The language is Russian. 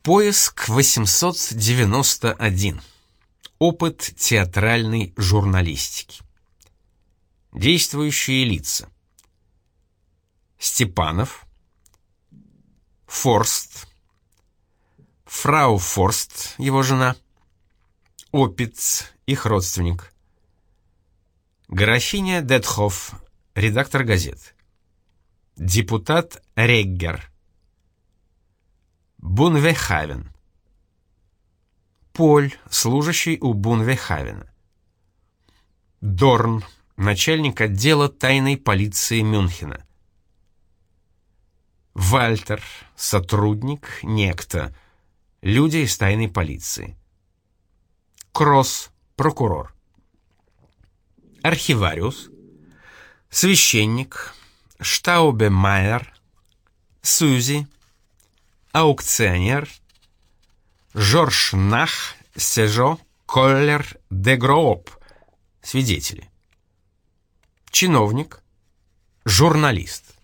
Поиск 891. Опыт театральной журналистики. Действующие лица: Степанов, Форст, фрау Форст, его жена, Опиц, их родственник, графиня Детхоф, редактор газет, депутат Реггер, Бунвейхавен, Поль, служащий у Бунвейхавена, Дорн, начальник отдела тайной полиции Мюнхена, Вальтер, сотрудник, некто, люди из тайной полиции, Кросс, прокурор, архивариус, священник, Штаубемайер, Сюзи, аукционер, Жорж Нах, Сежо, Коллер, де Грооп, свидетели, чиновник, журналист.